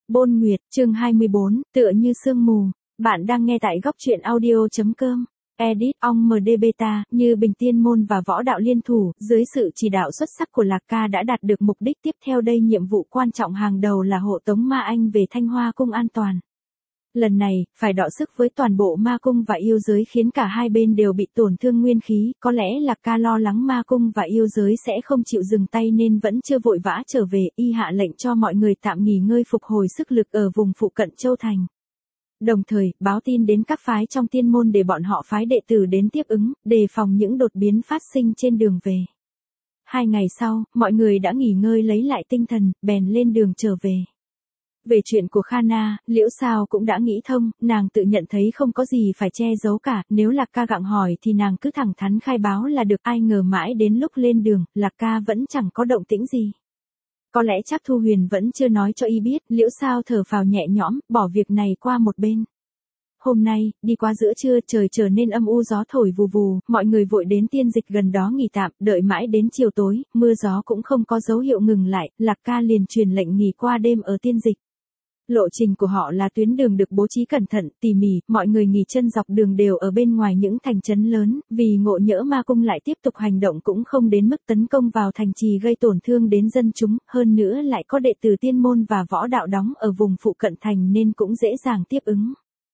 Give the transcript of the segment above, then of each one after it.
Bôn Nguyệt, chương 24, tựa như sương mù. Bạn đang nghe tại góc truyện audio.com. Edit on MD Beta, như Bình Tiên Môn và Võ Đạo liên thủ, dưới sự chỉ đạo xuất sắc của Lạc Ca đã đạt được mục đích tiếp theo đây. Nhiệm vụ quan trọng hàng đầu là hộ tống Ma Anh về Thanh Hoa Cung an toàn. Lần này, phải đọ sức với toàn bộ Ma Cung và yêu giới khiến cả hai bên đều bị tổn thương nguyên khí, có lẽ Lạc Ca lo lắng Ma Cung và yêu giới sẽ không chịu dừng tay nên vẫn chưa vội vã trở về, y hạ lệnh cho mọi người tạm nghỉ ngơi phục hồi sức lực ở vùng phụ cận Châu Thành. Đồng thời, báo tin đến các phái trong tiên môn để bọn họ phái đệ tử đến tiếp ứng, đề phòng những đột biến phát sinh trên đường về. 2 ngày sau, mọi người đã nghỉ ngơi lấy lại tinh thần, bèn lên đường trở về. Về chuyện của Khana, Liễu Sao cũng đã nghĩ thông, nàng tự nhận thấy không có gì phải che giấu cả, nếu Lạc Ca gặng hỏi thì nàng cứ thẳng thắn khai báo là được. Ai ngờ mãi đến lúc lên đường, Lạc Ca vẫn chẳng có động tĩnh gì. Có lẽ chắc Thu Huyền vẫn chưa nói cho y biết, Liễu Sao thở phào nhẹ nhõm, bỏ việc này qua một bên. Hôm nay, đi qua giữa trưa trời trở nên âm u, gió thổi vù vù, mọi người vội đến tiên dịch gần đó nghỉ tạm, đợi mãi đến chiều tối, mưa gió cũng không có dấu hiệu ngừng lại, Lạc Ca liền truyền lệnh nghỉ qua đêm ở tiên dịch. Lộ trình của họ là tuyến đường được bố trí cẩn thận, tỉ mỉ, mọi người nghỉ chân dọc đường đều ở bên ngoài những thành trấn lớn, vì ngộ nhỡ Ma Cung lại tiếp tục hành động cũng không đến mức tấn công vào thành trì gây tổn thương đến dân chúng, hơn nữa lại có đệ tử tiên môn và võ đạo đóng ở vùng phụ cận thành nên cũng dễ dàng tiếp ứng.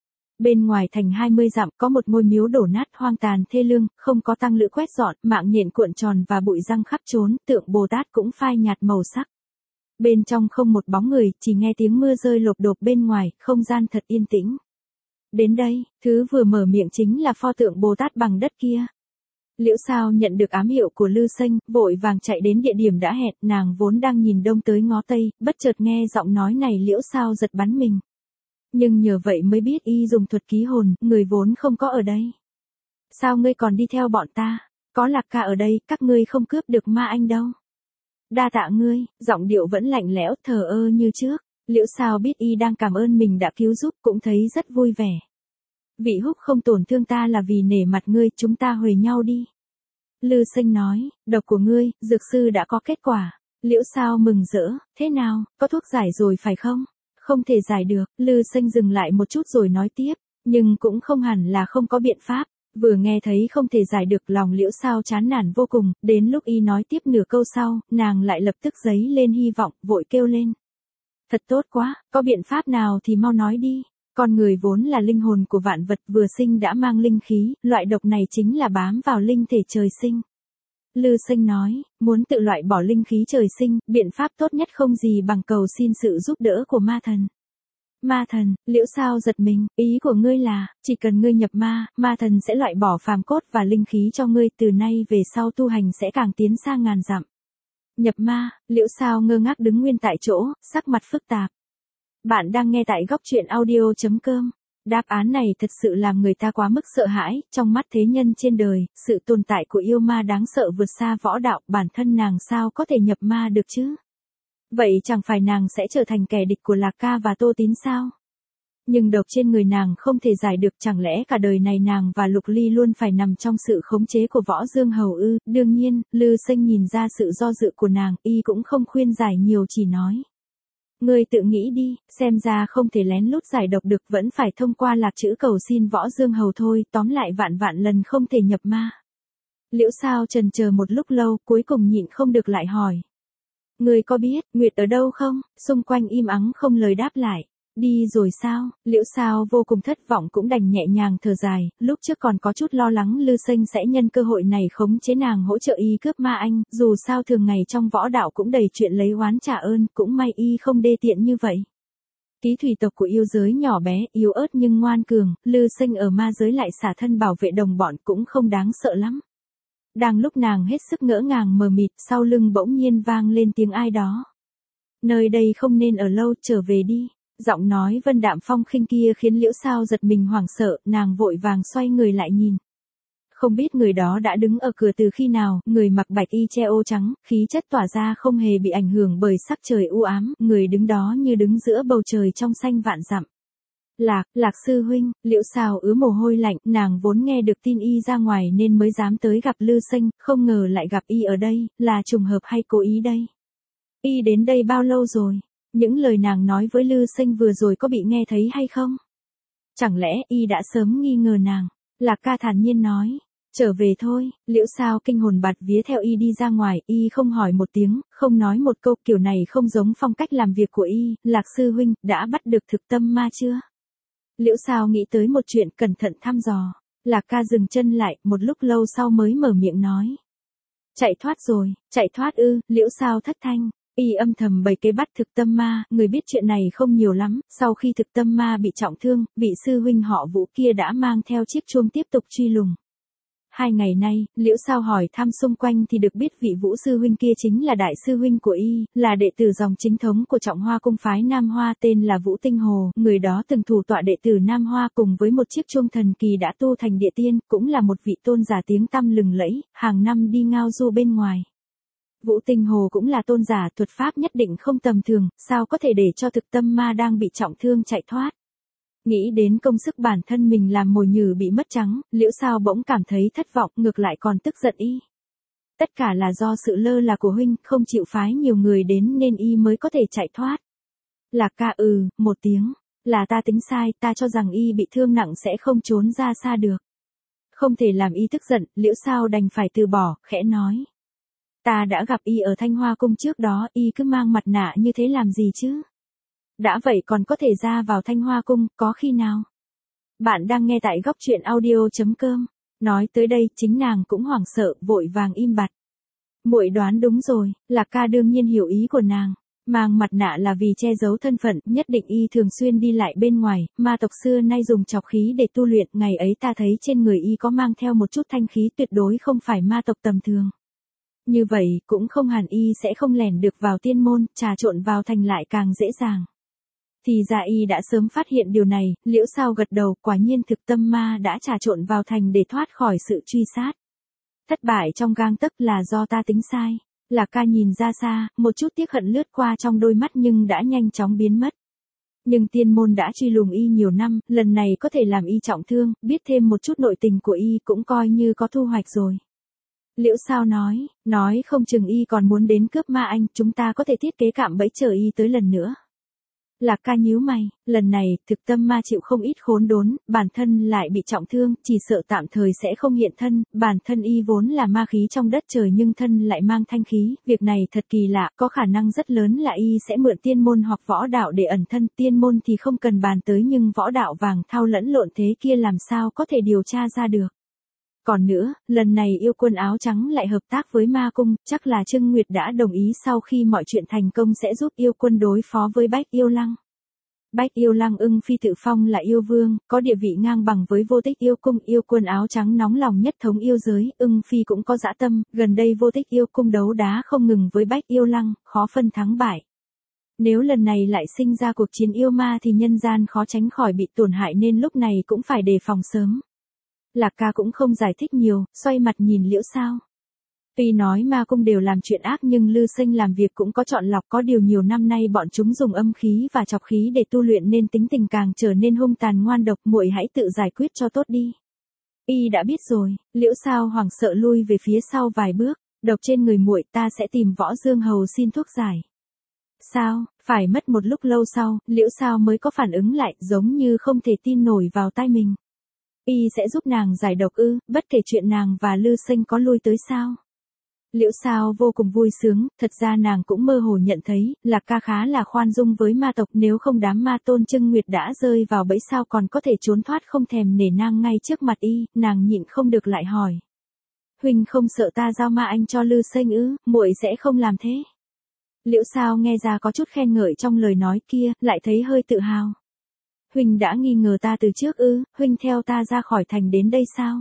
Bên ngoài thành 20 dặm có một ngôi miếu đổ nát hoang tàn thê lương, không có tăng lữ quét dọn, mạng nhện cuộn tròn và bụi răng khắp trốn, tượng Bồ Tát cũng phai nhạt màu sắc. Bên trong không một bóng người, chỉ nghe tiếng mưa rơi lộp độp bên ngoài, không gian thật yên tĩnh. Đến đây, thứ vừa mở miệng chính là pho tượng Bồ Tát bằng đất kia. Liễu Sao nhận được ám hiệu của Lư Sinh, vội vàng chạy đến địa điểm đã hẹn, nàng vốn đang nhìn đông tới ngó tây, bất chợt nghe giọng nói này Liễu Sao giật bắn mình. Nhưng nhờ vậy mới biết y dùng thuật ký hồn, người vốn không có ở đây. Sao ngươi còn đi theo bọn ta? Có Lạc Ca ở đây, các ngươi không cướp được Ma Anh đâu. Đa tạ ngươi, giọng điệu vẫn lạnh lẽo, thờ ơ như trước. Liễu Sao biết y đang cảm ơn mình đã cứu giúp, cũng thấy rất vui vẻ. Vị Húc không tổn thương ta là vì nể mặt ngươi, chúng ta huề nhau đi. Lư Sinh nói, độc của ngươi, dược sư đã có kết quả. Liễu Sao mừng rỡ, thế nào, có thuốc giải rồi phải không? Không thể giải được, Lư Sinh dừng lại một chút rồi nói tiếp, nhưng cũng không hẳn là không có biện pháp. Vừa nghe thấy không thể giải được, lòng Liễu Sao chán nản vô cùng, đến lúc y nói tiếp nửa câu sau, nàng lại lập tức dấy lên hy vọng, vội kêu lên. Thật tốt quá, có biện pháp nào thì mau nói đi. Con người vốn là linh hồn của vạn vật, vừa sinh đã mang linh khí, loại độc này chính là bám vào linh thể trời sinh. Lư Sinh nói, muốn tự loại bỏ linh khí trời sinh, biện pháp tốt nhất không gì bằng cầu xin sự giúp đỡ của ma thần. Ma thần, Liễu Sao giật mình, ý của ngươi là, chỉ cần ngươi nhập ma, ma thần sẽ loại bỏ phàm cốt và linh khí cho ngươi, từ nay về sau tu hành sẽ càng tiến xa ngàn dặm. Nhập ma, Liễu Sao ngơ ngác đứng nguyên tại chỗ, sắc mặt phức tạp. Bạn đang nghe tại góc truyện audio.com. Đáp án này thật sự làm người ta quá mức sợ hãi, trong mắt thế nhân trên đời, sự tồn tại của yêu ma đáng sợ vượt xa võ đạo, bản thân nàng sao có thể nhập ma được chứ? Vậy chẳng phải nàng sẽ trở thành kẻ địch của Lạc Ca và Tô Tín sao? Nhưng độc trên người nàng không thể giải được, chẳng lẽ cả đời này nàng và Lục Ly luôn phải nằm trong sự khống chế của Võ Dương Hầu ư? Đương nhiên, Lư Sinh nhìn ra sự do dự của nàng, y cũng không khuyên giải nhiều, chỉ nói. Ngươi tự nghĩ đi, xem ra không thể lén lút giải độc được, vẫn phải thông qua lạc chữ cầu xin Võ Dương Hầu thôi, tóm lại vạn vạn lần không thể nhập ma. Liễu Sao chần chờ một lúc lâu, cuối cùng nhịn không được lại hỏi. Ngươi có biết, Nguyệt ở đâu không? Xung quanh im ắng không lời đáp lại. Đi rồi sao? Liễu Sao vô cùng thất vọng cũng đành nhẹ nhàng thở dài, lúc trước còn có chút lo lắng Lư Sinh sẽ nhân cơ hội này khống chế nàng hỗ trợ y cướp Ma Anh, dù sao thường ngày trong võ đạo cũng đầy chuyện lấy oán trả ơn, cũng may y không đê tiện như vậy. Ký thủy tộc của yêu giới nhỏ bé, yếu ớt nhưng ngoan cường, Lư Sinh ở ma giới lại xả thân bảo vệ đồng bọn cũng không đáng sợ lắm. Đang lúc nàng hết sức ngỡ ngàng mờ mịt, sau lưng bỗng nhiên vang lên tiếng ai đó. Nơi đây không nên ở lâu, trở về đi. Giọng nói vân đạm phong khinh kia khiến Liễu Sao giật mình hoảng sợ, nàng vội vàng xoay người lại nhìn. Không biết người đó đã đứng ở cửa từ khi nào, người mặc bạch y che ô trắng, khí chất tỏa ra không hề bị ảnh hưởng bởi sắc trời u ám, người đứng đó như đứng giữa bầu trời trong xanh vạn dặm. Lạc sư huynh, Liễu Sao ứa mồ hôi lạnh, nàng vốn nghe được tin y ra ngoài nên mới dám tới gặp Lư Sinh, không ngờ lại gặp y ở đây, là trùng hợp hay cố ý đây? Y đến đây bao lâu rồi? Những lời nàng nói với Lư Sinh vừa rồi có bị nghe thấy hay không? Chẳng lẽ y đã sớm nghi ngờ nàng? Lạc Ca thản nhiên nói. Trở về thôi, Liễu Sao kinh hồn bạt vía theo y đi ra ngoài, y không hỏi một tiếng, không nói một câu, kiểu này không giống phong cách làm việc của y. Lạc sư huynh, đã bắt được thực tâm ma chưa? Liễu Sao nghĩ tới một chuyện, cẩn thận thăm dò. Lạc Ca dừng chân lại, một lúc lâu sau mới mở miệng nói. Chạy thoát rồi, chạy thoát ư? Liễu Sao thất thanh. Y âm thầm bày kế bắt thực tâm ma, người biết chuyện này không nhiều lắm, sau khi thực tâm ma bị trọng thương, vị sư huynh họ Vũ kia đã mang theo chiếc chuông tiếp tục truy lùng. 2 ngày nay, Liễu Sao hỏi thăm xung quanh thì được biết vị Vũ sư huynh kia chính là đại sư huynh của y, là đệ tử dòng chính thống của Trọng Hoa cung phái Nam Hoa, tên là Vũ Tinh Hồ, người đó từng thủ tọa đệ tử Nam Hoa cùng với một chiếc chuông thần kỳ đã tu thành địa tiên, cũng là một vị tôn giả tiếng tăm lừng lẫy, hàng năm đi ngao du bên ngoài. Vũ Tinh Hồ cũng là tôn giả, thuật pháp nhất định không tầm thường, sao có thể để cho thực tâm ma đang bị trọng thương chạy thoát. Nghĩ đến công sức bản thân mình làm mồi nhử bị mất trắng, Liễu Sao bỗng cảm thấy thất vọng, ngược lại còn tức giận y. Tất cả là do sự lơ là của huynh, không chịu phái nhiều người đến nên y mới có thể chạy thoát. Lạc Ca một tiếng, là ta tính sai, ta cho rằng y bị thương nặng sẽ không trốn ra xa được. Không thể làm y tức giận, Liễu Sao đành phải từ bỏ, khẽ nói. Ta đã gặp y ở Thanh Hoa cung trước đó, y cứ mang mặt nạ như thế làm gì chứ? Đã vậy còn có thể ra vào Thanh Hoa cung, có khi nào? Bạn đang nghe tại góc truyện audio.com. Nói tới đây, chính nàng cũng hoảng sợ, vội vàng im bặt. Muội đoán đúng rồi, Lạc Ca đương nhiên hiểu ý của nàng. Mang mặt nạ là vì che giấu thân phận, nhất định y thường xuyên đi lại bên ngoài, ma tộc xưa nay dùng trọc khí để tu luyện, ngày ấy ta thấy trên người y có mang theo một chút thanh khí, tuyệt đối không phải ma tộc tầm thường. Như vậy, cũng không hẳn y sẽ không lẻn được vào tiên môn, trà trộn vào thành lại càng dễ dàng. Thì ra y đã sớm phát hiện điều này, Liễu Sao gật đầu, quả nhiên thực tâm ma đã trà trộn vào thành để thoát khỏi sự truy sát. Thất bại trong gang tấc là do ta tính sai. Lạc Ca nhìn ra xa, một chút tiếc hận lướt qua trong đôi mắt nhưng đã nhanh chóng biến mất. Nhưng tiên môn đã truy lùng y nhiều năm, lần này có thể làm y trọng thương, biết thêm một chút nội tình của y cũng coi như có thu hoạch rồi. Liễu Sao nói không chừng y còn muốn đến cướp ma anh, chúng ta có thể thiết kế cạm bẫy chờ y tới lần nữa. Lạc Ca nhíu mày, lần này, thực tâm ma chịu không ít khốn đốn, bản thân lại bị trọng thương, chỉ sợ tạm thời sẽ không hiện thân, bản thân y vốn là ma khí trong đất trời nhưng thân lại mang thanh khí, việc này thật kỳ lạ, có khả năng rất lớn là y sẽ mượn tiên môn hoặc võ đạo để ẩn thân, tiên môn thì không cần bàn tới nhưng võ đạo vàng thao lẫn lộn thế kia làm sao có thể điều tra ra được. Còn nữa, lần này yêu quân áo trắng lại hợp tác với ma cung, chắc là Trưng Nguyệt đã đồng ý sau khi mọi chuyện thành công sẽ giúp yêu quân đối phó với Bách Yêu Lăng. Bách Yêu Lăng Ưng Phi tự phong là yêu vương, có địa vị ngang bằng với Vô Tích yêu cung, yêu quân áo trắng nóng lòng nhất thống yêu giới, Ưng Phi cũng có dã tâm, gần đây Vô Tích yêu cung đấu đá không ngừng với Bách Yêu Lăng, khó phân thắng bại. Nếu lần này lại sinh ra cuộc chiến yêu ma thì nhân gian khó tránh khỏi bị tổn hại nên lúc này cũng phải đề phòng sớm. Lạc Ca cũng không giải thích nhiều, xoay mặt nhìn Liễu Sao. Tuy nói ma cung đều làm chuyện ác nhưng Lư Sinh làm việc cũng có chọn lọc, có điều nhiều năm nay bọn chúng dùng âm khí và chọc khí để tu luyện nên tính tình càng trở nên hung tàn ngoan độc, muội hãy tự giải quyết cho tốt đi. Y đã biết rồi, Liễu Sao hoảng sợ lui về phía sau vài bước, độc trên người muội ta sẽ tìm Võ Dương Hầu xin thuốc giải. Sao, phải mất một lúc lâu sau, Liễu Sao mới có phản ứng lại, giống như không thể tin nổi vào tai mình. Y sẽ giúp nàng giải độc ư, bất kể chuyện nàng và Lư Sinh có lui tới sao. Liễu Sao vô cùng vui sướng, thật ra nàng cũng mơ hồ nhận thấy, Lạc Ca khá là khoan dung với ma tộc, nếu không đám ma tôn Trưng Nguyệt đã rơi vào bẫy sao còn có thể trốn thoát không thèm nể nang ngay trước mặt y, nàng nhịn không được lại hỏi. Huynh không sợ ta giao ma anh cho Lư Sinh ư, muội sẽ không làm thế. Liễu Sao nghe ra có chút khen ngợi trong lời nói kia, lại thấy hơi tự hào. Huynh đã nghi ngờ ta từ trước ư, huynh theo ta ra khỏi thành đến đây sao?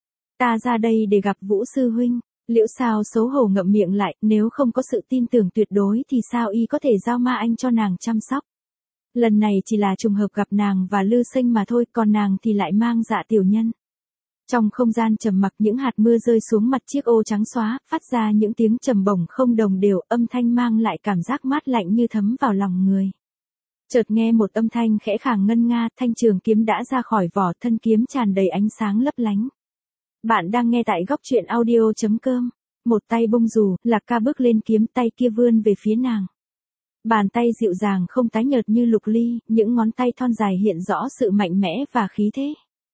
Ta ra đây để gặp Vũ sư huynh. Liễu Sao xấu hổ ngậm miệng lại, nếu không có sự tin tưởng tuyệt đối thì sao y có thể giao ma anh cho nàng chăm sóc. Lần này chỉ là trùng hợp gặp nàng và Lư Sinh mà thôi, còn nàng thì lại mang dạ tiểu nhân. Trong không gian trầm mặc, những hạt mưa rơi xuống mặt chiếc ô trắng xóa, phát ra những tiếng trầm bổng không đồng đều, âm thanh mang lại cảm giác mát lạnh như thấm vào lòng người. Chợt nghe một âm thanh khẽ khàng ngân nga, thanh trường kiếm đã ra khỏi vỏ, thân kiếm tràn đầy ánh sáng lấp lánh. Bạn đang nghe tại góc truyện audio.com. Một tay bông dù, Lạc Ca bước lên kiếm, tay kia vươn về phía nàng. Bàn tay dịu dàng không tái nhợt như Lục Ly, những ngón tay thon dài hiện rõ sự mạnh mẽ và khí thế.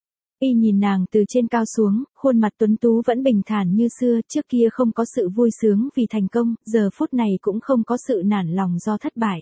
Y nhìn nàng từ trên cao xuống, khuôn mặt tuấn tú vẫn bình thản như xưa, trước kia không có sự vui sướng vì thành công, giờ phút này cũng không có sự nản lòng do thất bại.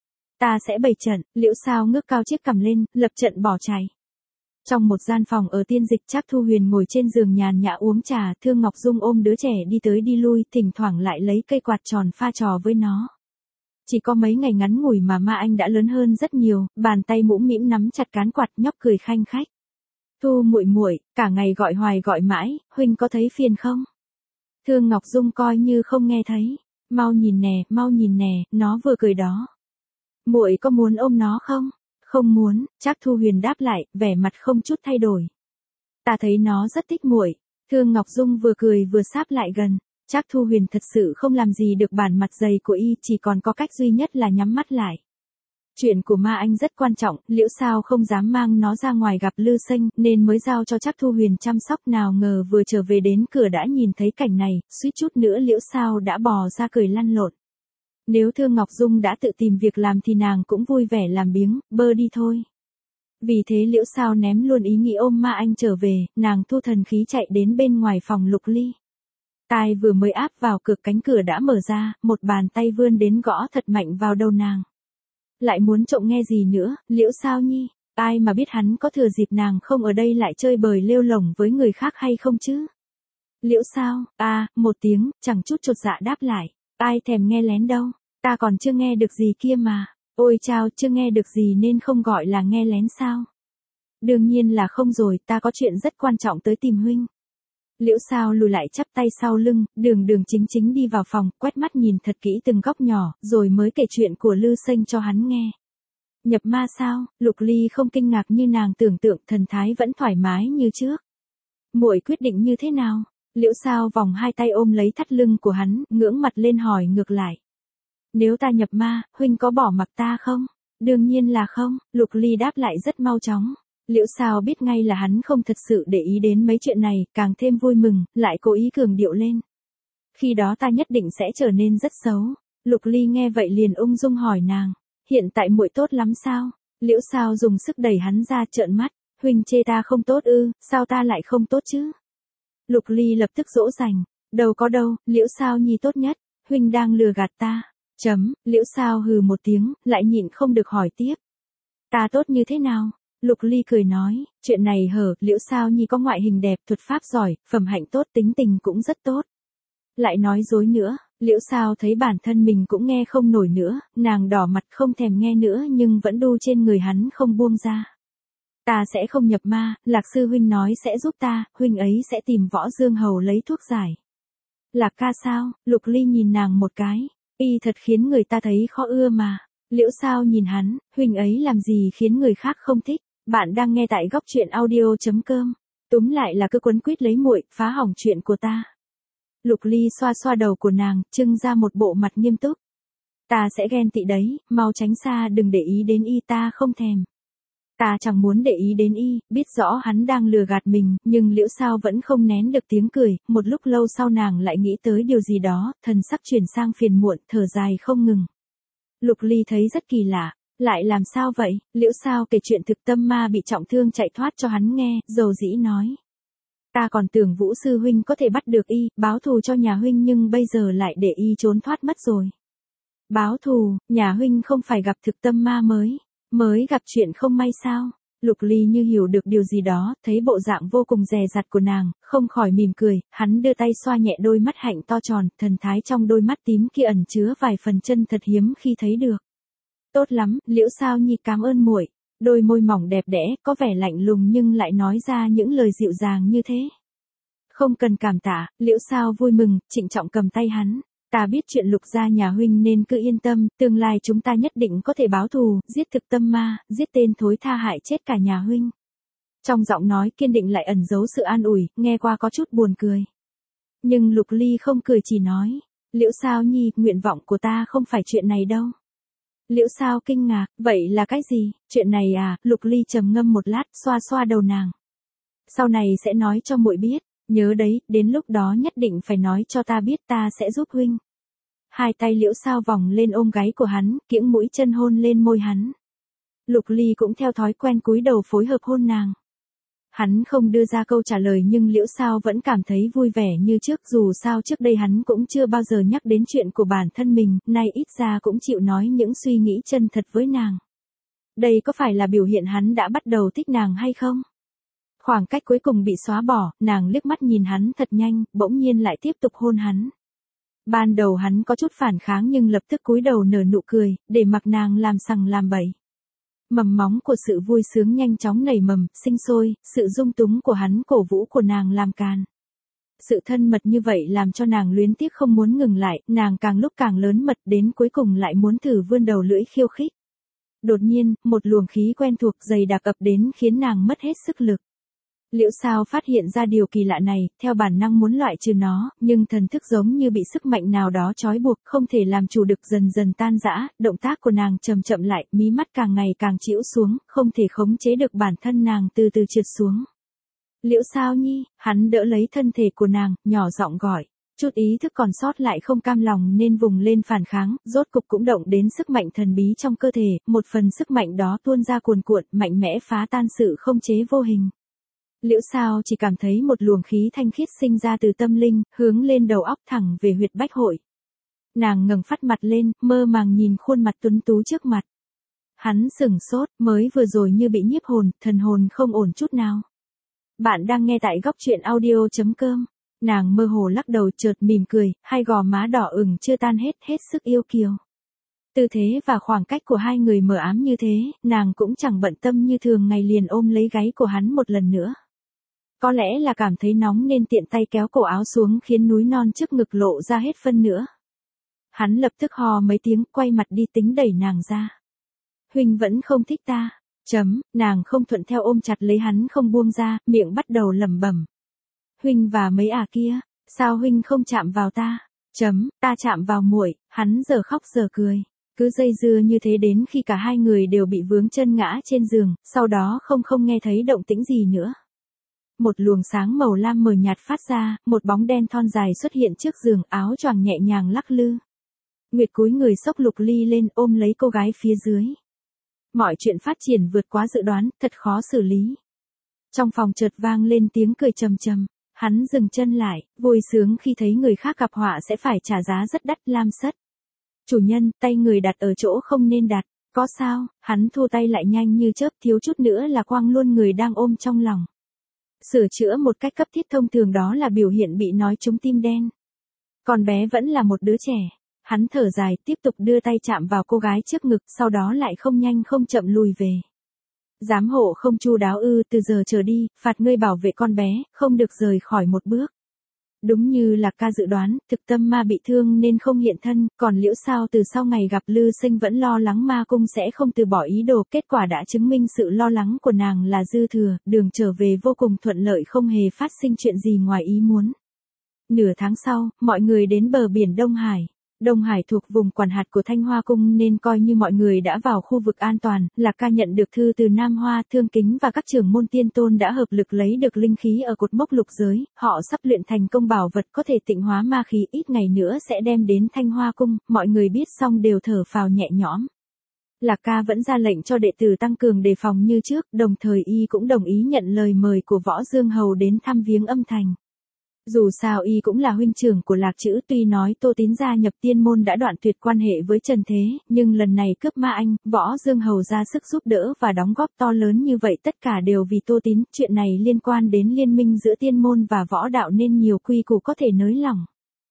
Ta sẽ bày trận, Liễu Sao ngước cao chiếc cằm lên, lập trận bỏ chạy. Trong một gian phòng ở Tiên Dịch, Trác Thu Huyền ngồi trên giường nhàn nhã uống trà, Thương Ngọc Dung ôm đứa trẻ đi tới đi lui, thỉnh thoảng lại lấy cây quạt tròn pha trò với nó. Chỉ có mấy ngày ngắn ngủi mà Ma Anh đã lớn hơn rất nhiều, bàn tay mũm mĩm nắm chặt cán quạt, nhóc cười khanh khách. Thu muội muội, cả ngày gọi hoài gọi mãi, huynh có thấy phiền không? Thương Ngọc Dung coi như không nghe thấy. Mau nhìn nè, nó vừa cười đó. Muội có muốn ôm nó không? Không muốn, Trác Thu Huyền đáp lại, vẻ mặt không chút thay đổi. Ta thấy nó rất thích muội. Thương Ngọc Dung vừa cười vừa sáp lại gần. Trác Thu Huyền thật sự không làm gì được bản mặt dày của y, chỉ còn có cách duy nhất là nhắm mắt lại. Chuyện của Ma Anh rất quan trọng, Liễu Sao không dám mang nó ra ngoài gặp Lư Sinh, nên mới giao cho Trác Thu Huyền chăm sóc, nào ngờ vừa trở về đến cửa đã nhìn thấy cảnh này, suýt chút nữa Liễu Sao đã bò ra cười lăn lộn. Nếu Thương Ngọc Dung đã tự tìm việc làm thì nàng cũng vui vẻ làm biếng, bơ đi thôi. Vì thế Liễu Sao ném luôn ý nghĩ ôm Ma Anh trở về, nàng thu thần khí chạy đến bên ngoài phòng Lục Ly. Tai vừa mới áp vào cửa, cánh cửa đã mở ra, một bàn tay vươn đến gõ thật mạnh vào đầu nàng. Lại muốn trộm nghe gì nữa, Liễu Sao nhi, ai mà biết hắn có thừa dịp nàng không ở đây lại chơi bời lêu lổng với người khác hay không chứ? Liễu Sao, một tiếng, chẳng chút chột dạ đáp lại, ai thèm nghe lén đâu, ta còn chưa nghe được gì kia mà, ôi chao, chưa nghe được gì nên không gọi là nghe lén sao? Đương nhiên là không rồi, ta có chuyện rất quan trọng tới tìm huynh. Liễu Sao lùi lại chắp tay sau lưng, đường đường chính chính đi vào phòng, quét mắt nhìn thật kỹ từng góc nhỏ, rồi mới kể chuyện của Lư Sinh cho hắn nghe. Nhập ma sao? Lục Ly không kinh ngạc như nàng tưởng tượng, thần thái vẫn thoải mái như trước. Muội quyết định như thế nào? Liễu Sao vòng hai tay ôm lấy thắt lưng của hắn, ngưỡng mặt lên hỏi ngược lại. Nếu ta nhập ma, huynh có bỏ mặc ta không? Đương nhiên là không, Lục Ly đáp lại rất mau chóng. Liễu Sao biết ngay là hắn không thật sự để ý đến mấy chuyện này, càng thêm vui mừng, lại cố ý cường điệu lên. Khi đó ta nhất định sẽ trở nên rất xấu. Lục Ly nghe vậy liền ung dung hỏi nàng, hiện tại muội tốt lắm sao? Liễu Sao dùng sức đẩy hắn ra, trợn mắt, huynh chê ta không tốt ư, sao ta lại không tốt chứ? Lục Ly lập tức dỗ dành, đâu có đâu, Liễu Sao nhi tốt nhất, huynh đang lừa gạt ta. Liễu Sao hừ một tiếng, lại nhịn không được hỏi tiếp. Ta tốt như thế nào? Lục Ly cười nói, chuyện này Liễu Sao nhi có ngoại hình đẹp, thuật pháp giỏi, phẩm hạnh tốt, tính tình cũng rất tốt. Lại nói dối nữa, Liễu Sao thấy bản thân mình cũng nghe không nổi nữa, nàng đỏ mặt không thèm nghe nữa nhưng vẫn đu trên người hắn không buông ra. Ta sẽ không nhập ma, Lạc sư huynh nói sẽ giúp ta, huynh ấy sẽ tìm Võ Dương Hầu lấy thuốc giải. Lạc ca sao? Lục Ly nhìn nàng một cái, y thật khiến người ta thấy khó ưa mà. Liễu Sao nhìn hắn, huynh ấy làm gì khiến người khác không thích. Bạn đang nghe tại góc truyện audio.com. Túm lại là cứ quấn quýt lấy muội, phá hỏng chuyện của ta. Lục Ly xoa xoa đầu của nàng, trưng ra một bộ mặt nghiêm túc. Ta sẽ ghen tị đấy, mau tránh xa, đừng để ý đến y, ta không thèm. Ta chẳng muốn để ý đến y, biết rõ hắn đang lừa gạt mình, nhưng Liễu Sao vẫn không nén được tiếng cười, một lúc lâu sau nàng lại nghĩ tới điều gì đó, thần sắc chuyển sang phiền muộn, thở dài không ngừng. Lục Ly thấy rất kỳ lạ. Lại làm sao vậy? Liễu Sao kể chuyện thực tâm ma bị trọng thương chạy thoát cho hắn nghe, dầu dĩ nói. Ta còn tưởng Vũ sư huynh có thể bắt được y, báo thù cho nhà huynh, nhưng bây giờ lại để y trốn thoát mất rồi. Báo thù, nhà huynh không phải gặp thực tâm ma mới gặp chuyện không may sao? Lục Ly như hiểu được điều gì đó, thấy bộ dạng vô cùng dè dặt của nàng, không khỏi mỉm cười, hắn đưa tay xoa nhẹ đôi mắt hạnh to tròn, thần thái trong đôi mắt tím kia ẩn chứa vài phần chân thật hiếm khi thấy được. Tốt lắm, Liễu Sao nhi cảm ơn muội. Đôi môi mỏng đẹp đẽ, có vẻ lạnh lùng nhưng lại nói ra những lời dịu dàng như thế. Không cần cảm tạ, Liễu Sao vui mừng, trịnh trọng cầm tay hắn. Ta biết chuyện Lục gia nhà huynh nên cứ yên tâm, tương lai chúng ta nhất định có thể báo thù, giết thực tâm ma, giết tên thối tha hại chết cả nhà huynh. Trong giọng nói kiên định lại ẩn giấu sự an ủi, nghe qua có chút buồn cười. Nhưng Lục Ly không cười, chỉ nói, Liễu Sao nhi, nguyện vọng của ta không phải chuyện này đâu. Liễu Sao kinh ngạc, vậy là cái gì? Chuyện này à? Lục Ly trầm ngâm một lát, xoa xoa đầu nàng. Sau này sẽ nói cho muội biết, nhớ đấy, đến lúc đó nhất định phải nói cho ta biết, ta sẽ giúp huynh. Hai tay Liễu Sao vòng lên ôm gáy của hắn, kiễng mũi chân hôn lên môi hắn. Lục Ly cũng theo thói quen cúi đầu phối hợp hôn nàng. Hắn không đưa ra câu trả lời nhưng Liễu Sao vẫn cảm thấy vui vẻ như trước, dù sao trước đây hắn cũng chưa bao giờ nhắc đến chuyện của bản thân mình, nay ít ra cũng chịu nói những suy nghĩ chân thật với nàng. Đây có phải là biểu hiện hắn đã bắt đầu thích nàng hay không? Khoảng cách cuối cùng bị xóa bỏ, nàng liếc mắt nhìn hắn thật nhanh, bỗng nhiên lại tiếp tục hôn hắn. Ban đầu hắn có chút phản kháng nhưng lập tức cúi đầu nở nụ cười, để mặc nàng làm sằng làm bậy. Mầm móng của sự vui sướng nhanh chóng nảy mầm, sinh sôi, sự dung túng của hắn cổ vũ của nàng làm càn. Sự thân mật như vậy làm cho nàng luyến tiếc không muốn ngừng lại, nàng càng lúc càng lớn mật đến cuối cùng lại muốn thử vươn đầu lưỡi khiêu khích. Đột nhiên, một luồng khí quen thuộc dày đặc ập đến khiến nàng mất hết sức lực. Liễu Sao phát hiện ra điều kỳ lạ này, theo bản năng muốn loại trừ nó, nhưng thần thức giống như bị sức mạnh nào đó trói buộc, không thể làm chủ được, dần dần tan rã, động tác của nàng chậm chậm lại, mí mắt càng ngày càng chĩu xuống, không thể khống chế được bản thân nàng từ từ trượt xuống. Liễu Sao nhi, hắn đỡ lấy thân thể của nàng, nhỏ giọng gọi. Chút ý thức còn sót lại không cam lòng nên vùng lên phản kháng, rốt cục cũng động đến sức mạnh thần bí trong cơ thể, một phần sức mạnh đó tuôn ra cuồn cuộn, mạnh mẽ phá tan sự không chế vô hình. Liễu Sao chỉ cảm thấy một luồng khí thanh khiết sinh ra từ tâm linh, hướng lên đầu óc thẳng về huyệt bách hội. Nàng ngẩng phát mặt lên, mơ màng nhìn khuôn mặt tuấn tú trước mặt. Hắn sửng sốt, mới vừa rồi như bị nhiếp hồn, thần hồn không ổn chút nào. Bạn đang nghe tại góc truyện audio.com. Nàng mơ hồ lắc đầu chợt mỉm cười, hai gò má đỏ ửng chưa tan hết sức yêu kiều. Tư thế và khoảng cách của hai người mờ ám như thế, nàng cũng chẳng bận tâm như thường ngày liền ôm lấy gáy của hắn một lần nữa. Có lẽ là cảm thấy nóng nên tiện tay kéo cổ áo xuống khiến núi non trước ngực lộ ra hết phân nữa. Hắn lập tức hò mấy tiếng, quay mặt đi tính đẩy nàng ra. Huynh vẫn không thích ta. Nàng không thuận theo ôm chặt lấy hắn không buông ra, miệng bắt đầu lẩm bẩm. Huynh và mấy kia, sao huynh không chạm vào ta? Ta chạm vào muội. Hắn giờ khóc giờ cười. Cứ dây dưa như thế đến khi cả hai người đều bị vướng chân ngã trên giường, sau đó không nghe thấy động tĩnh gì nữa. Một luồng sáng màu lam mờ nhạt phát ra, một bóng đen thon dài xuất hiện trước giường, áo choàng nhẹ nhàng lắc lư. Nguyệt cúi người xốc Lục Ly lên ôm lấy cô gái phía dưới. Mọi chuyện phát triển vượt quá dự đoán, thật khó xử lý. Trong phòng chợt vang lên tiếng cười trầm trầm. Hắn dừng chân lại, vui sướng khi thấy người khác gặp họa sẽ phải trả giá rất đắt. Lam Sất. Chủ nhân, tay người đặt ở chỗ không nên đặt. Có sao? Hắn thu tay lại nhanh như chớp, thiếu chút nữa là quăng luôn người đang ôm trong lòng. Sửa chữa một cách cấp thiết thông thường đó là biểu hiện bị nói trúng tim đen. Con bé vẫn là một đứa trẻ. Hắn thở dài, tiếp tục đưa tay chạm vào cô gái trước ngực, sau đó lại không nhanh không chậm lùi về. Giám hộ không chu đáo ư? Từ giờ trở đi, phạt ngươi bảo vệ con bé, không được rời khỏi một bước. Đúng như Lạc Ca dự đoán, thực tâm ma bị thương nên không hiện thân, còn Liễu Sao từ sau ngày gặp Lư Sinh vẫn lo lắng ma cung sẽ không từ bỏ ý đồ, kết quả đã chứng minh sự lo lắng của nàng là dư thừa, đường trở về vô cùng thuận lợi, không hề phát sinh chuyện gì ngoài ý muốn. Nửa tháng sau, mọi người đến bờ biển Đông Hải. Đông Hải thuộc vùng quản hạt của Thanh Hoa Cung nên coi như mọi người đã vào khu vực an toàn. Lạc Ca nhận được thư từ Nam Hoa, Thương Kính và các trưởng môn tiên tôn đã hợp lực lấy được linh khí ở cột mốc lục giới, họ sắp luyện thành công bảo vật có thể tịnh hóa ma khí, ít ngày nữa sẽ đem đến Thanh Hoa Cung. Mọi người biết xong đều thở phào nhẹ nhõm. Lạc Ca vẫn ra lệnh cho đệ tử tăng cường đề phòng như trước, đồng thời y cũng đồng ý nhận lời mời của Võ Dương Hầu đến thăm viếng Âm Thành. Dù sao y cũng là huynh trưởng của Lạc Trữ, tuy nói Tô Tín gia nhập tiên môn đã đoạn tuyệt quan hệ với Trần Thế, nhưng lần này cướp ma anh, Võ Dương Hầu ra sức giúp đỡ và đóng góp to lớn như vậy tất cả đều vì Tô Tín, chuyện này liên quan đến liên minh giữa tiên môn và võ đạo nên nhiều quy củ có thể nới lỏng.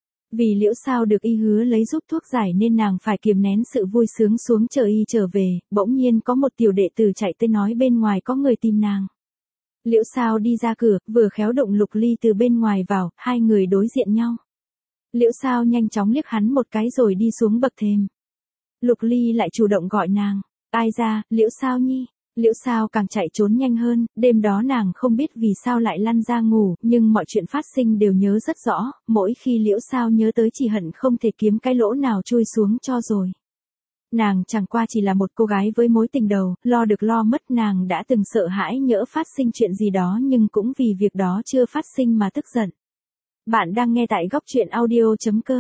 Vì Liễu Sao được y hứa lấy giúp thuốc giải nên nàng phải kiềm nén sự vui sướng xuống chờ y trở về, bỗng nhiên có một tiểu đệ tử chạy tới nói bên ngoài có người tìm nàng. Liễu Sao đi ra cửa, vừa khéo đụng Lục Ly từ bên ngoài vào, hai người đối diện nhau. Liễu Sao nhanh chóng liếc hắn một cái rồi đi xuống bậc thềm. Lục Ly lại chủ động gọi nàng. Ai ra, Liễu Sao nhi. Liễu Sao càng chạy trốn nhanh hơn, đêm đó nàng không biết vì sao lại lăn ra ngủ, nhưng mọi chuyện phát sinh đều nhớ rất rõ, mỗi khi Liễu Sao nhớ tới chỉ hận không thể kiếm cái lỗ nào chui xuống cho rồi. Nàng chẳng qua chỉ là một cô gái với mối tình đầu, lo được lo mất, nàng đã từng sợ hãi nhỡ phát sinh chuyện gì đó nhưng cũng vì việc đó chưa phát sinh mà tức giận. Bạn đang nghe tại góc truyện audio.com.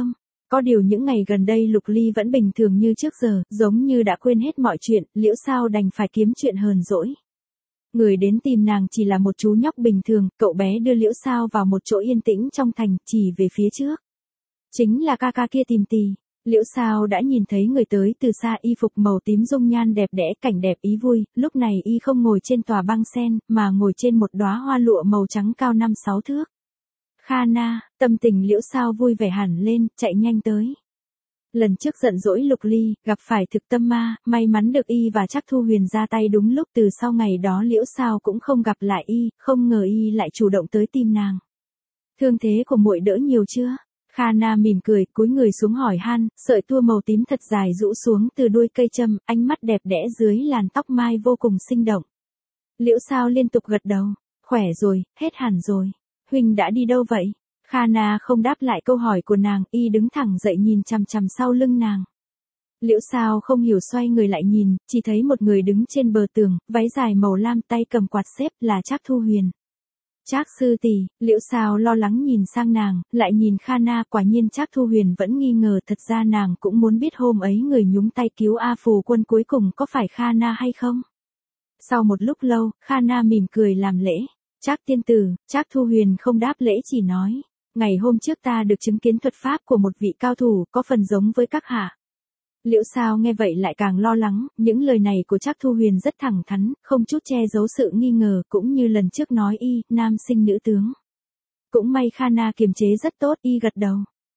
Có điều những ngày gần đây Lục Ly vẫn bình thường như trước giờ, giống như đã quên hết mọi chuyện, Liễu Sao đành phải kiếm chuyện hờn dỗi. Người đến tìm nàng chỉ là một chú nhóc bình thường, cậu bé đưa Liễu Sao vào một chỗ yên tĩnh trong thành, chỉ về phía trước. Chính là ca ca kia tìm tì. Liễu Sao đã nhìn thấy người tới từ xa, y phục màu tím dung nhan đẹp đẽ, cảnh đẹp ý vui, lúc này y không ngồi trên tòa băng sen, mà ngồi trên một đóa hoa lụa màu trắng cao 5-6 thước. Kha Na, tâm tình Liễu Sao vui vẻ hẳn lên, chạy nhanh tới. Lần trước giận dỗi Lục Ly, gặp phải thực tâm ma, may mắn được y và Trác Thu Huyền ra tay đúng lúc, từ sau ngày đó Liễu Sao cũng không gặp lại y, không ngờ y lại chủ động tới tìm nàng. Thương thế của muội đỡ nhiều chưa? Kha Na mỉm cười, cúi người xuống hỏi han, sợi tua màu tím thật dài rũ xuống từ đuôi cây châm, ánh mắt đẹp đẽ dưới làn tóc mai vô cùng sinh động. Liễu Sao liên tục gật đầu, khỏe rồi, hết hẳn rồi. Huynh đã đi đâu vậy? Kha Na không đáp lại câu hỏi của nàng, y đứng thẳng dậy nhìn chằm chằm sau lưng nàng. Liễu Sao không hiểu xoay người lại nhìn, chỉ thấy một người đứng trên bờ tường, váy dài màu lam, tay cầm quạt xếp, là Trác Thu Huyền. Trác sư tỷ, Liễu Sao lo lắng nhìn sang nàng, lại nhìn Kha Na, quả nhiên Trác Thu Huyền vẫn nghi ngờ, thật ra nàng cũng muốn biết hôm ấy người nhúng tay cứu A Phù Quân cuối cùng có phải Kha Na hay không. Sau một lúc lâu, Kha Na mỉm cười làm lễ. Trác tiên tử, Trác Thu Huyền không đáp lễ chỉ nói, ngày hôm trước ta được chứng kiến thuật pháp của một vị cao thủ, có phần giống với các hạ. Liễu Sao nghe vậy lại càng lo lắng, những lời này của Trác Thu Huyền rất thẳng thắn, không chút che giấu sự nghi ngờ, cũng như lần trước nói y, nam sinh nữ tướng. Cũng may Kha Na kiềm chế rất tốt, y gật đầu.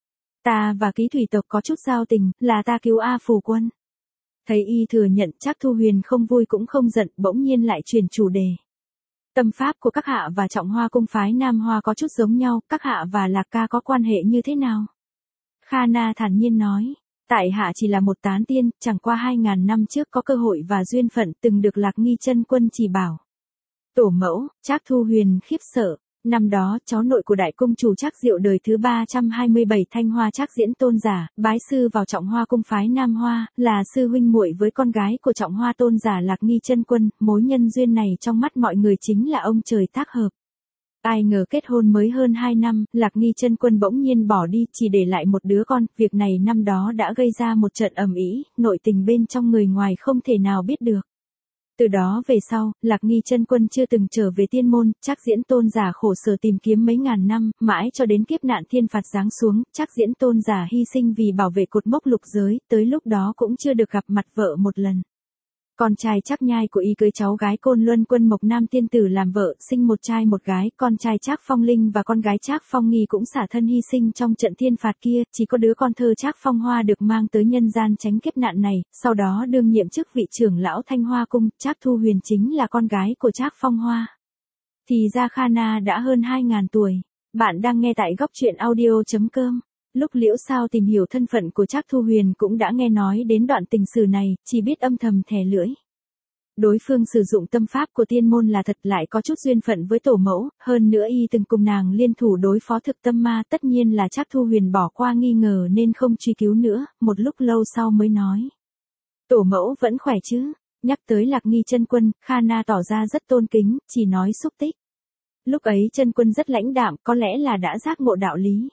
Ta và Ký Thủy tộc có chút giao tình, là ta cứu A Phù Quân. Thấy y thừa nhận, Trác Thu Huyền không vui cũng không giận, bỗng nhiên lại chuyển chủ đề. Tâm pháp của các hạ và Trọng Hoa cung phái Nam Hoa có chút giống nhau, các hạ và Lạc Ca có quan hệ như thế nào? Kha Na thản nhiên nói, tại hạ chỉ là một tán tiên, chẳng qua 2000 năm trước có cơ hội và duyên phận từng được Lạc Nghi chân quân chỉ bảo. Tổ mẫu, Trác Thu Huyền khiếp sợ. Năm đó, cháu nội của đại cung chủ Trác Diệu đời thứ 327 Thanh Hoa Trác Diễn Tôn giả, bái sư vào Trọng Hoa cung phái Nam Hoa, là sư huynh muội với con gái của Trọng Hoa Tôn giả Lạc Nghi chân quân, mối nhân duyên này trong mắt mọi người chính là ông trời tác hợp. Ai ngờ kết hôn mới hơn 2 năm, Lạc Nghi chân quân bỗng nhiên bỏ đi, chỉ để lại một đứa con, việc này năm đó đã gây ra một trận ầm ĩ, nội tình bên trong người ngoài không thể nào biết được. Từ đó về sau, Lạc Nghi chân quân chưa từng trở về tiên môn, Trác Diễn Tôn giả khổ sở tìm kiếm mấy ngàn năm, mãi cho đến kiếp nạn thiên phạt giáng xuống, Trác Diễn Tôn giả hy sinh vì bảo vệ cột mốc lục giới, tới lúc đó cũng chưa được gặp mặt vợ một lần. Con trai Trác Nhai của y cưới cháu gái Côn Luân Quân Mộc Nam tiên tử làm vợ, sinh một trai một gái, con trai Trác Phong Linh và con gái Trác Phong Nghi cũng xả thân hy sinh trong trận thiên phạt kia, chỉ có đứa con thơ Trác Phong Hoa được mang tới nhân gian tránh kiếp nạn này, sau đó đương nhiệm chức vị trưởng lão Thanh Hoa cung, Trác Thu Huyền chính là con gái của Trác Phong Hoa. Thì ra Kha Na đã hơn 2000 tuổi. Bạn đang nghe tại góc truyện audio.com. Lúc Liễu Sao tìm hiểu thân phận của Trác Thu Huyền cũng đã nghe nói đến đoạn tình sử này, chỉ biết âm thầm thè lưỡi. Đối phương sử dụng tâm pháp của tiên môn là thật, lại có chút duyên phận với tổ mẫu, hơn nữa y từng cùng nàng liên thủ đối phó thực tâm ma, tất nhiên là Trác Thu Huyền bỏ qua nghi ngờ nên không truy cứu nữa, một lúc lâu sau mới nói. Tổ mẫu vẫn khỏe chứ? Nhắc tới Lạc Nghi chân quân, Kha Na tỏ ra rất tôn kính, chỉ nói xúc tích. Lúc ấy chân quân rất lãnh đạm, có lẽ là đã giác ngộ đạo lý.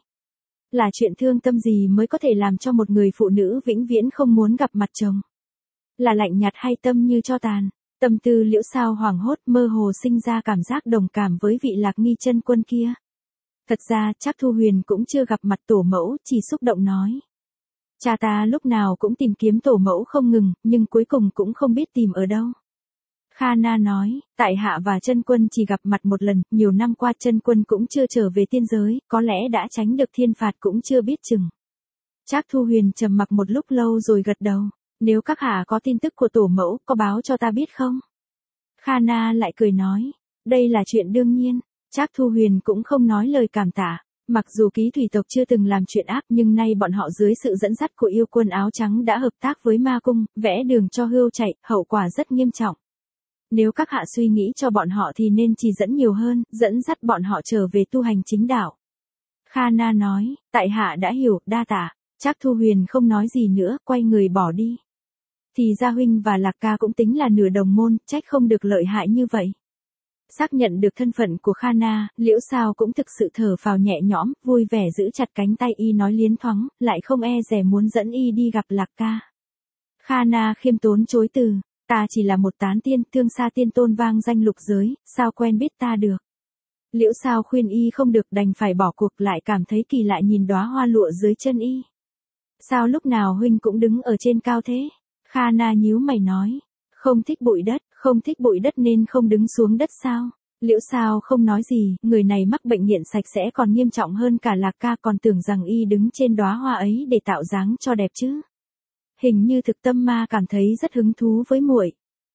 Là chuyện thương tâm gì mới có thể làm cho một người phụ nữ vĩnh viễn không muốn gặp mặt chồng? Là lạnh nhạt hay tâm như tro tàn? Tâm tư Liễu Sao hoảng hốt, mơ hồ sinh ra cảm giác đồng cảm với vị Lạc Nghi chân quân kia. Thật ra, Trác Thu Huyền cũng chưa gặp mặt tổ mẫu, chỉ xúc động nói. Cha ta lúc nào cũng tìm kiếm tổ mẫu không ngừng, nhưng cuối cùng cũng không biết tìm ở đâu. Kha Na nói, tại hạ và chân quân chỉ gặp mặt một lần, nhiều năm qua chân quân cũng chưa trở về tiên giới, có lẽ đã tránh được thiên phạt cũng chưa biết chừng. Trác Thu Huyền trầm mặc một lúc lâu rồi gật đầu, nếu các hạ có tin tức của tổ mẫu, có báo cho ta biết không? Kha Na lại cười nói, đây là chuyện đương nhiên. Trác Thu Huyền cũng không nói lời cảm tạ. Mặc dù Ký Thủy tộc chưa từng làm chuyện ác, nhưng nay bọn họ dưới sự dẫn dắt của yêu quân áo trắng đã hợp tác với ma cung, vẽ đường cho hươu chạy, hậu quả rất nghiêm trọng. Nếu các hạ suy nghĩ cho bọn họ thì nên chỉ dẫn nhiều hơn, dẫn dắt bọn họ trở về tu hành chính đạo. Kha Na nói, tại hạ đã hiểu, đa tạ. Trác Thu Huyền không nói gì nữa, quay người bỏ đi. Thì Gia huynh và Lạc Ca cũng tính là nửa đồng môn, trách không được lợi hại như vậy. Xác nhận được thân phận của Khana, Liễu Sao cũng thực sự thở phào nhẹ nhõm, vui vẻ giữ chặt cánh tay y nói liến thoáng, lại không e dè muốn dẫn y đi gặp Lạc Ca. Khana khiêm tốn chối từ, ta chỉ là một tán tiên, thương xa tiên tôn vang danh lục giới, sao quen biết ta được. Liễu Sao khuyên y không được, đành phải bỏ cuộc, lại cảm thấy kỳ lạ nhìn đóa hoa lụa dưới chân y. Sao lúc nào huynh cũng đứng ở trên cao thế? Khana nhíu mày nói, không thích bụi đất nên không đứng xuống đất sao? Liễu Sao không nói gì, người này mắc bệnh nghiện sạch sẽ còn nghiêm trọng hơn cả Lạc Ca, còn tưởng rằng y đứng trên đóa hoa ấy để tạo dáng cho đẹp chứ. Hình như thực tâm ma cảm thấy rất hứng thú với muội.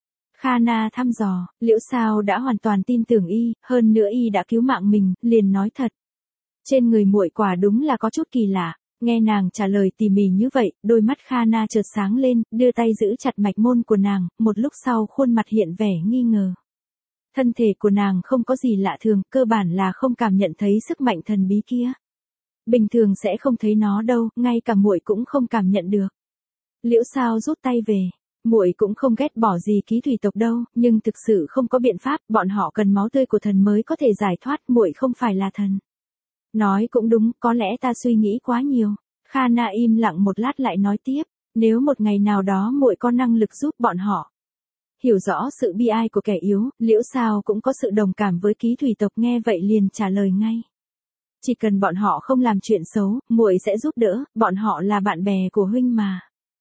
Khana thăm dò, Liễu Sao đã hoàn toàn tin tưởng y, hơn nữa y đã cứu mạng mình, liền nói thật. Trên người muội quả đúng là có chút kỳ lạ. Nghe nàng trả lời tỉ mỉ như vậy, đôi mắt Khana chợt sáng lên, đưa tay giữ chặt mạch môn của nàng, một lúc sau khuôn mặt hiện vẻ nghi ngờ. Thân thể của nàng không có gì lạ thường, cơ bản là không cảm nhận thấy sức mạnh thần bí kia. Bình thường sẽ không thấy nó đâu, ngay cả muội cũng không cảm nhận được. Liễu Sao rút tay về, muội cũng không ghét bỏ gì ký thủy tộc đâu, nhưng thực sự không có biện pháp, bọn họ cần máu tươi của thần mới có thể giải thoát, muội không phải là thần. Nói cũng đúng, có lẽ ta suy nghĩ quá nhiều. Khana im lặng một lát lại nói tiếp, nếu một ngày nào đó muội có năng lực giúp bọn họ. Hiểu rõ sự bi ai của kẻ yếu, Liễu Sao cũng có sự đồng cảm với ký thủy tộc, nghe vậy liền trả lời ngay. Chỉ cần bọn họ không làm chuyện xấu, muội sẽ giúp đỡ, bọn họ là bạn bè của huynh mà.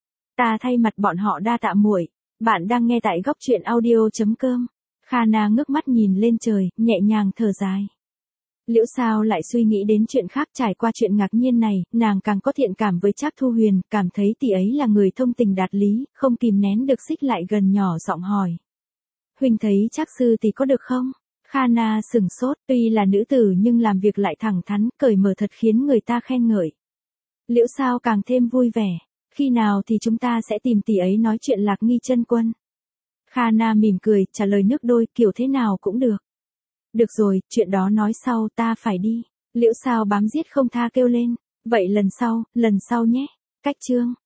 Ta thay mặt bọn họ đa tạ muội. Bạn đang nghe tại góc truyện audio.com. Khana ngước mắt nhìn lên trời, nhẹ nhàng thở dài. Liễu Sao lại suy nghĩ đến chuyện khác, trải qua chuyện ngạc nhiên này, nàng càng có thiện cảm với Trác Thu Huyền, cảm thấy tỷ ấy là người thông tình đạt lý, không kìm nén được xích lại gần nhỏ giọng hỏi. Huynh thấy Trác sư tỷ có được không? Khana sừng sốt, tuy là nữ tử nhưng làm việc lại thẳng thắn, cởi mở thật khiến người ta khen ngợi. Liễu Sao càng thêm vui vẻ, khi nào thì chúng ta sẽ tìm tỷ ấy nói chuyện Lạc Nghi chân quân. Khana mỉm cười, trả lời nước đôi, kiểu thế nào cũng được. Được rồi, chuyện đó nói sau, ta phải đi. Liễu Sao bám giết không tha kêu lên. Vậy lần sau nhé. Cách chương.